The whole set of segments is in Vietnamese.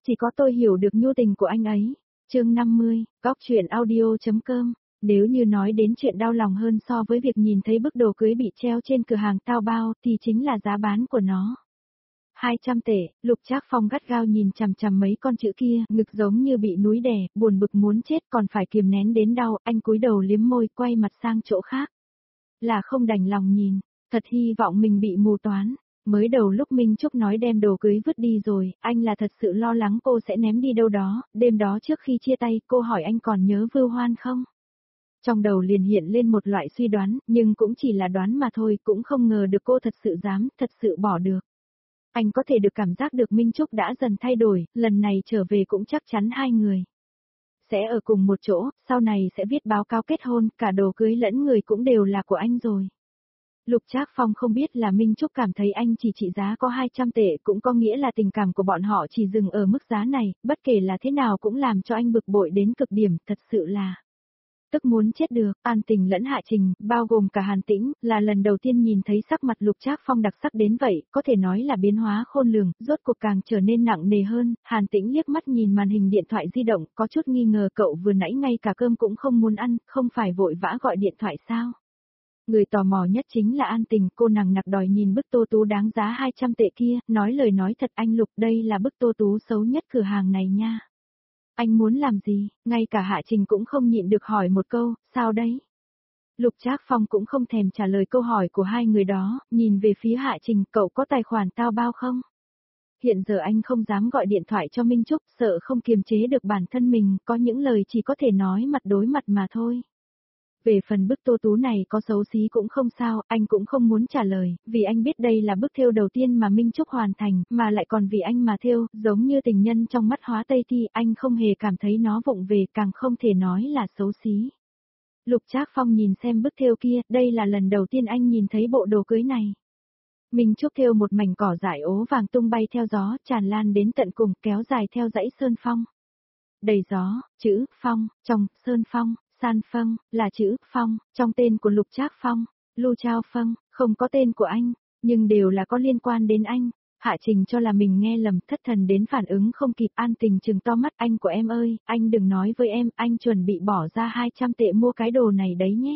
Chỉ có tôi hiểu được nhu tình của anh ấy. Chương 50, Cóc truyện audio.com. Nếu như nói đến chuyện đau lòng hơn so với việc nhìn thấy bức đồ cưới bị treo trên cửa hàng Taobao thì chính là giá bán của nó. 200 tệ, Lục Trác Phong gắt gao nhìn chằm chằm mấy con chữ kia, ngực giống như bị núi đè, buồn bực muốn chết còn phải kiềm nén đến đau, anh cúi đầu liếm môi, quay mặt sang chỗ khác. Là không đành lòng nhìn, thật hy vọng mình bị mù toán. Mới đầu lúc Minh Trúc nói đem đồ cưới vứt đi rồi, anh là thật sự lo lắng cô sẽ ném đi đâu đó, đêm đó trước khi chia tay cô hỏi anh còn nhớ Vưu Hoan không? Trong đầu liền hiện lên một loại suy đoán, nhưng cũng chỉ là đoán mà thôi, cũng không ngờ được cô thật sự dám, thật sự bỏ được. Anh có thể được cảm giác được Minh Trúc đã dần thay đổi, lần này trở về cũng chắc chắn hai người sẽ ở cùng một chỗ, sau này sẽ viết báo cáo kết hôn, cả đồ cưới lẫn người cũng đều là của anh rồi. Lục Trác Phong không biết là Minh Trúc cảm thấy anh chỉ trị giá có 200 tệ cũng có nghĩa là tình cảm của bọn họ chỉ dừng ở mức giá này, bất kể là thế nào cũng làm cho anh bực bội đến cực điểm, thật sự là tức muốn chết được. An Tình lẫn Hạ Trình, bao gồm cả Hàn Tĩnh, là lần đầu tiên nhìn thấy sắc mặt Lục Trác Phong đặc sắc đến vậy, có thể nói là biến hóa khôn lường, rốt cuộc càng trở nên nặng nề hơn. Hàn Tĩnh liếc mắt nhìn màn hình điện thoại di động, có chút nghi ngờ cậu vừa nãy ngay cả cơm cũng không muốn ăn, không phải vội vã gọi điện thoại sao? Người tò mò nhất chính là An Tình, cô nàng nặc đòi nhìn bức tô tú đáng giá 200 tệ kia, nói lời nói thật anh Lục, đây là bức tô tú xấu nhất cửa hàng này nha. Anh muốn làm gì? Ngay cả Hạ Trình cũng không nhịn được hỏi một câu, sao đấy? Lục Trác Phong cũng không thèm trả lời câu hỏi của hai người đó, nhìn về phía Hạ Trình, cậu có tài khoản Taobao không? Hiện giờ anh không dám gọi điện thoại cho Minh Trúc, sợ không kiềm chế được bản thân mình, có những lời chỉ có thể nói mặt đối mặt mà thôi. Về phần bức tô tú này có xấu xí cũng không sao, anh cũng không muốn trả lời, vì anh biết đây là bức thêu đầu tiên mà Minh Trúc hoàn thành, mà lại còn vì anh mà thêu, giống như tình nhân trong mắt Hóa Tây Thi, anh không hề cảm thấy nó vụng về, càng không thể nói là xấu xí. Lục Trác Phong nhìn xem bức thêu kia, đây là lần đầu tiên anh nhìn thấy bộ đồ cưới này. Minh Trúc thêu một mảnh cỏ dại ố vàng tung bay theo gió, tràn lan đến tận cùng, kéo dài theo dãy sơn phong. Đầy gió, chữ phong, trong sơn phong. San Phong, là chữ Phong, trong tên của Lục Trác Phong, Lu Trao Phong, không có tên của anh, nhưng đều là có liên quan đến anh. Hạ Trình cho là mình nghe lầm, thất thần đến phản ứng không kịp. An Tình trừng to mắt, anh của em ơi, anh đừng nói với em, anh chuẩn bị bỏ ra 200 tệ mua cái đồ này đấy nhé.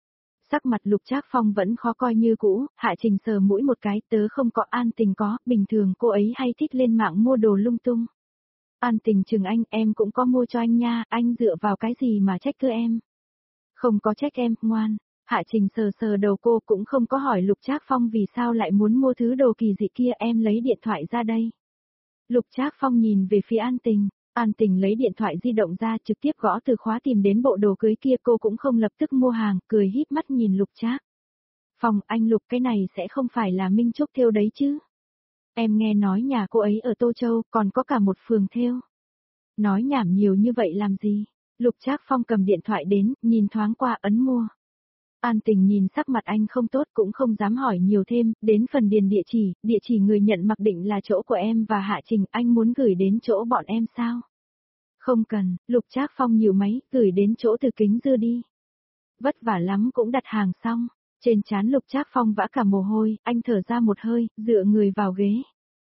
Sắc mặt Lục Trác Phong vẫn khó coi như cũ, Hạ Trình sờ mũi một cái, tớ không có. An Tình có, bình thường cô ấy hay thích lên mạng mua đồ lung tung. An Tình chừng anh, em cũng có mua cho anh nha, anh dựa vào cái gì mà trách cứ em? Không có trách em, ngoan. Hạ Trình sờ sờ đầu cô, cũng không có hỏi Lục Trác Phong vì sao lại muốn mua thứ đồ kỳ dị kia, em lấy điện thoại ra đây. Lục Trác Phong nhìn về phía An Tình lấy điện thoại di động ra trực tiếp gõ từ khóa tìm đến bộ đồ cưới kia, cô cũng không lập tức mua hàng, cười híp mắt nhìn Lục Trác Phong, anh Lục, cái này sẽ không phải là Minh Trúc thêu đấy chứ? Em nghe nói nhà cô ấy ở Tô Châu, còn có cả một phường thêu. Nói nhảm nhiều như vậy làm gì? Lục Trác Phong cầm điện thoại đến, nhìn thoáng qua ấn mua. An Tình nhìn sắc mặt anh không tốt cũng không dám hỏi nhiều thêm, đến phần điền địa chỉ người nhận mặc định là chỗ của em và Hạ Trình, anh muốn gửi đến chỗ bọn em sao? Không cần, Lục Trác Phong nhíu máy, gửi đến chỗ Từ Kính Dư đi. Vất vả lắm cũng đặt hàng xong, trên trán Lục Trác Phong vã cả mồ hôi, anh thở ra một hơi, dựa người vào ghế.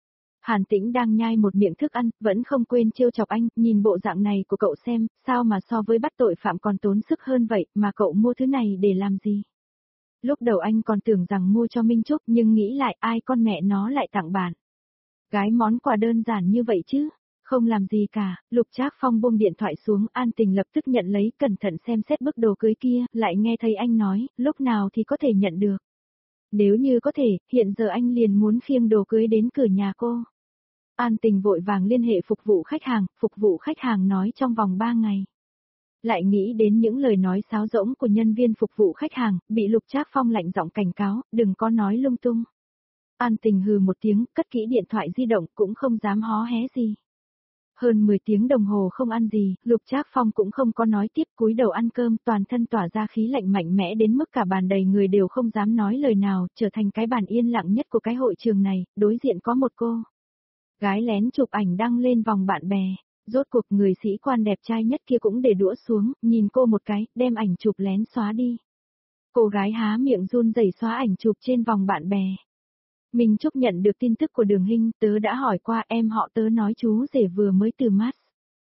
Hàn Tĩnh đang nhai một miệng thức ăn, vẫn không quên trêu chọc anh, nhìn bộ dạng này của cậu xem, sao mà so với bắt tội phạm còn tốn sức hơn vậy, mà cậu mua thứ này để làm gì? Lúc đầu anh còn tưởng rằng mua cho Minh Trúc, nhưng nghĩ lại ai con mẹ nó lại tặng bạn. Gái món quà đơn giản như vậy chứ, không làm gì cả. Lục Trác Phong buông điện thoại xuống, An Tình lập tức nhận lấy, cẩn thận xem xét bức đồ cưới kia, lại nghe thấy anh nói, lúc nào thì có thể nhận được. Nếu như có thể, hiện giờ anh liền muốn khiêng đồ cưới đến cửa nhà cô. An Tình vội vàng liên hệ phục vụ khách hàng nói trong vòng 3 ngày. Lại nghĩ đến những lời nói sáo rỗng của nhân viên phục vụ khách hàng, bị Lục Trác Phong lạnh giọng cảnh cáo, đừng có nói lung tung. An Tình hừ một tiếng, cất kỹ điện thoại di động, cũng không dám hó hé gì. Hơn 10 tiếng đồng hồ không ăn gì, Lục Trác Phong cũng không có nói tiếp, cúi đầu ăn cơm, toàn thân tỏa ra khí lạnh mạnh mẽ đến mức cả bàn đầy người đều không dám nói lời nào, trở thành cái bàn yên lặng nhất của cái hội trường này, đối diện có một cô gái lén chụp ảnh đăng lên vòng bạn bè. Rốt cuộc người sĩ quan đẹp trai nhất kia cũng để đũa xuống, nhìn cô một cái, đem ảnh chụp lén xóa đi. Cô gái há miệng run rẩy xóa ảnh chụp trên vòng bạn bè. Minh Trúc nhận được tin tức của Đường Hinh, tớ đã hỏi qua em họ tớ nói chú rể vừa mới từ Mars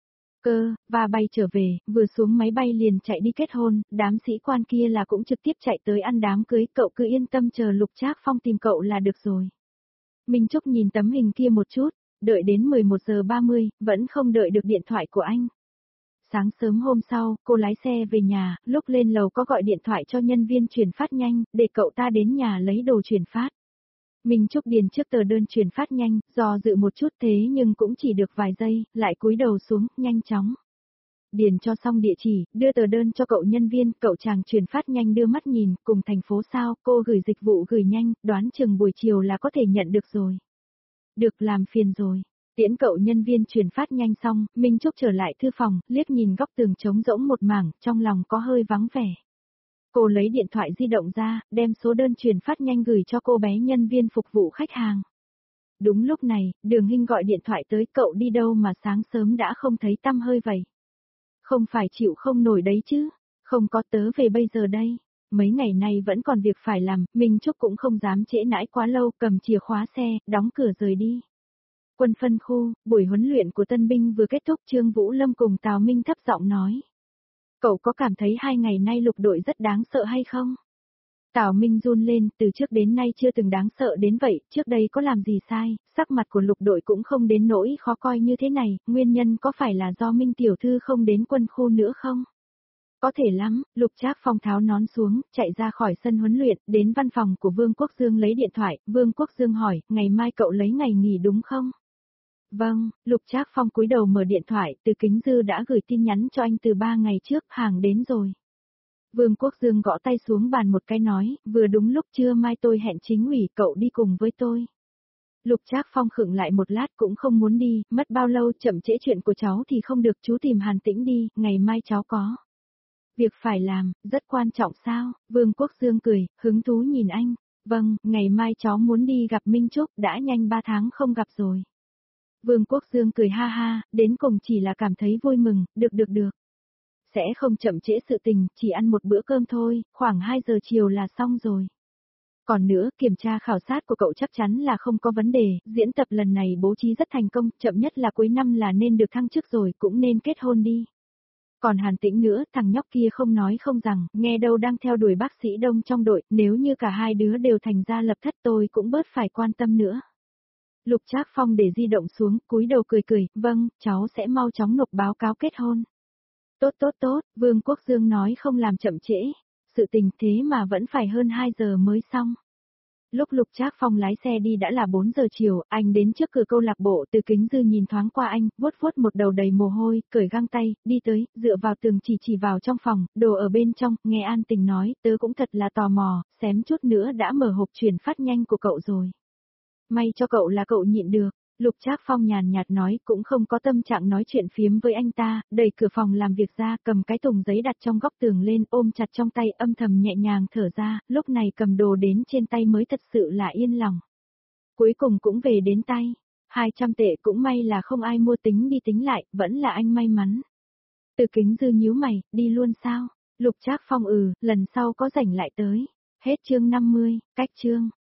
cơ, và bay trở về, vừa xuống máy bay liền chạy đi kết hôn, đám sĩ quan kia là cũng trực tiếp chạy tới ăn đám cưới, cậu cứ yên tâm chờ Lục Trác Phong tìm cậu là được rồi. Minh Trúc nhìn tấm hình kia một chút, đợi đến 11 giờ 30, vẫn không đợi được điện thoại của anh. Sáng sớm hôm sau, cô lái xe về nhà, lúc lên lầu có gọi điện thoại cho nhân viên chuyển phát nhanh, để cậu ta đến nhà lấy đồ chuyển phát. Minh Trúc điền trước tờ đơn chuyển phát nhanh, do dự một chút thế nhưng cũng chỉ được vài giây, lại cúi đầu xuống, nhanh chóng. Điền cho xong địa chỉ, đưa tờ đơn cho cậu nhân viên, cậu chàng chuyển phát nhanh đưa mắt nhìn, cùng thành phố sao, cô gửi dịch vụ gửi nhanh, đoán chừng buổi chiều là có thể nhận được rồi. Được, làm phiền rồi. Tiễn cậu nhân viên chuyển phát nhanh xong, Minh Trúc trở lại thư phòng, liếc nhìn góc tường trống rỗng một mảng, trong lòng có hơi vắng vẻ. Cô lấy điện thoại di động ra, đem số đơn chuyển phát nhanh gửi cho cô bé nhân viên phục vụ khách hàng. Đúng lúc này, Đường Hinh gọi điện thoại tới, cậu đi đâu mà sáng sớm đã không thấy tăm hơi vậy? Không phải chịu không nổi đấy chứ? Không có, tớ về bây giờ đây. Mấy ngày nay vẫn còn việc phải làm, Minh Trúc cũng không dám trễ nãi quá lâu, cầm chìa khóa xe, đóng cửa rời đi. Quân phân khu, buổi huấn luyện của tân binh vừa kết thúc, Trương Vũ Lâm cùng Tào Minh thấp giọng nói. Cậu có cảm thấy 2 ngày nay lục đội rất đáng sợ hay không? Tào Minh run lên, từ trước đến nay chưa từng đáng sợ đến vậy, trước đây có làm gì sai, sắc mặt của lục đội cũng không đến nỗi khó coi như thế này, nguyên nhân có phải là do Minh tiểu thư không đến quân khu nữa không? Có thể lắm, Lục Trác Phong tháo nón xuống, chạy ra khỏi sân huấn luyện, đến văn phòng của Vương Quốc Dương lấy điện thoại, Vương Quốc Dương hỏi, ngày mai cậu lấy ngày nghỉ đúng không? Vâng, Lục Trác Phong cúi đầu mở điện thoại, Từ Kính Dư đã gửi tin nhắn cho anh từ 3 ngày trước, hàng đến rồi. Vương Quốc Dương gõ tay xuống bàn một cái nói, vừa đúng lúc trưa mai tôi hẹn chính ủy, cậu đi cùng với tôi. Lục Trác Phong khựng lại một lát cũng không muốn đi, mất bao lâu, chậm trễ chuyện của cháu thì không được, chú tìm Hàn Tĩnh đi, ngày mai cháu có việc phải làm, rất quan trọng sao? Vương Quốc Dương cười, hứng thú nhìn anh. Vâng, ngày mai cháu muốn đi gặp Minh Trúc, đã nhanh 3 tháng không gặp rồi. Vương Quốc Dương cười ha ha, đến cùng chỉ là cảm thấy vui mừng, được. Sẽ không chậm trễ sự tình, chỉ ăn một bữa cơm thôi, khoảng 2 giờ chiều là xong rồi. Còn nữa, kiểm tra khảo sát của cậu chắc chắn là không có vấn đề, diễn tập lần này bố trí rất thành công, chậm nhất là cuối năm là nên được thăng chức rồi, cũng nên kết hôn đi. Còn Hàn Tĩnh nữa, thằng nhóc kia không nói không rằng, nghe đâu đang theo đuổi bác sĩ Đông trong đội, nếu như cả hai đứa đều thành ra lập thất tôi cũng bớt phải quan tâm nữa. Lục Trác Phong để di động xuống, cúi đầu cười, vâng, cháu sẽ mau chóng nộp báo cáo kết hôn. Tốt, Vương Quốc Dương nói không làm chậm trễ, sự tình thế mà vẫn phải hơn 2 giờ mới xong. Lúc Lục Trác Phong lái xe đi đã là 4 giờ chiều, anh đến trước cửa câu lạc bộ, Từ Kính Dư nhìn thoáng qua anh, vuốt một đầu đầy mồ hôi, cởi găng tay, đi tới, dựa vào tường chỉ vào trong phòng, đồ ở bên trong, nghe An Tình nói, tớ cũng thật là tò mò, xém chút nữa đã mở hộp chuyển phát nhanh của cậu rồi. May cho cậu là cậu nhịn được. Lục Trác Phong nhàn nhạt nói, cũng không có tâm trạng nói chuyện phiếm với anh ta, đẩy cửa phòng làm việc ra, cầm cái thùng giấy đặt trong góc tường lên, ôm chặt trong tay, âm thầm nhẹ nhàng thở ra, lúc này cầm đồ đến trên tay mới thật sự là yên lòng. Cuối cùng cũng về đến tay, 200 tệ cũng may là không ai mua, tính đi tính lại, vẫn là anh may mắn. Từ Kính Dư nhíu mày, đi luôn sao? Lục Trác Phong lần sau có rảnh lại tới. Hết chương 50, cách chương.